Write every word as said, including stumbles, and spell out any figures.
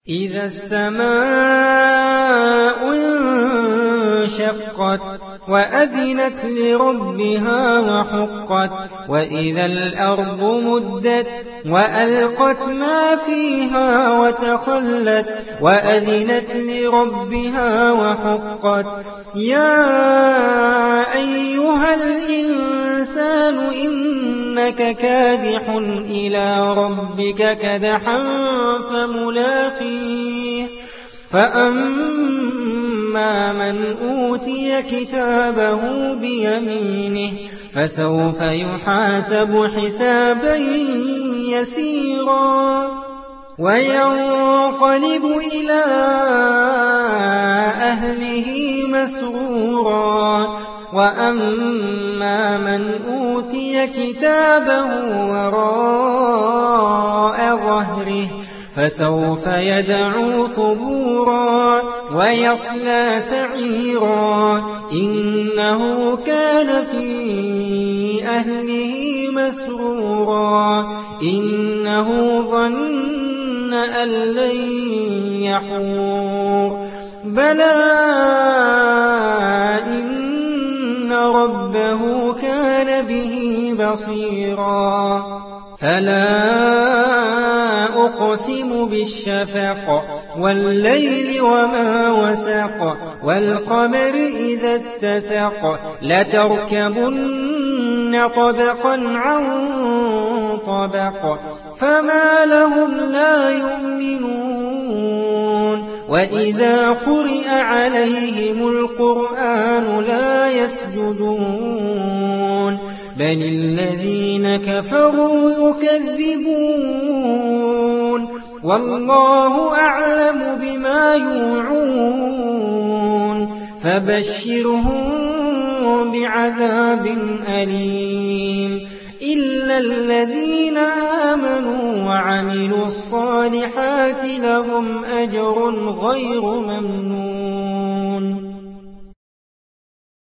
إِذَا السَّمَاءُ انشَقَّتْ وَأَذِنَتْ لِرَبِّهَا وَحُقَّتْ وَإِذَا الْأَرْضُ مُدَّتْ وَأَلْقَتْ مَا فِيهَا وَتَخَلَّتْ وَأَذِنَتْ لِرَبِّهَا وَحُقَّتْ يَا أَيُّهَا الْإِنسَانُ إِنَّكَ كَادِحٌ إِلَىٰ رَبِّكَ كَدْحًا فَمُلَاقِيهِ فَأَمَّا مَنْ أُوتِيَ كِتَابَهُ بِيَمِينِهِ فَسَوْفَ يُحَاسَبُ حِسَابًا يَسِيرًا وَيَنقَلِبُ إِلَىٰ أَهْلِهِ مَسْرُورًا وَأَمَّا مَنْ أُوتِيَ كِتَابَهُ وَرَاءَ ظَهْرِهِ فَسَوْفَ يَدْعُو ثُبُورًا وَيَصْلَىٰ سَعِيرًا إِنَّهُ كَانَ فِي أَهْلِهِ مَسْرُورًا إِنَّهُ ظَنَّ أَن لَّن يَحُورَ بَلَىٰ إِنَّ رَبَّهُ كَانَ بِهِ بَصِيرًا فَلَا أُقْسِمُ بِالشَّفَقِ وَاللَّيْلِ وَمَا وَسَقَ وَالْقَمَرِ إِذَا اتَّسَقَ لَتَرْكَبُنَّ طَبَقًا عَن طَبَقٍ فَمَا لَهُمْ لَا يُؤْمِنُونَ وَإِذَا قُرِئَ عَلَيْهِمُ الْقُرْآنُ لَا يَسْجُدُونَ بَلِ الَّذِينَ كَفَرُوا يُكَذِّبُونَ وَاللَّهُ أَعْلَمُ بِمَا يُوعُونَ فَبَشِّرْهُم بِعَذَابٍ أَلِيمٍ إِلَّا الَّذِينَ آمَنُوا وَعَمِلُوا الصَّالِحَاتِ لَهُمْ أَجْرٌ غَيْرُ مَمْنُونٍ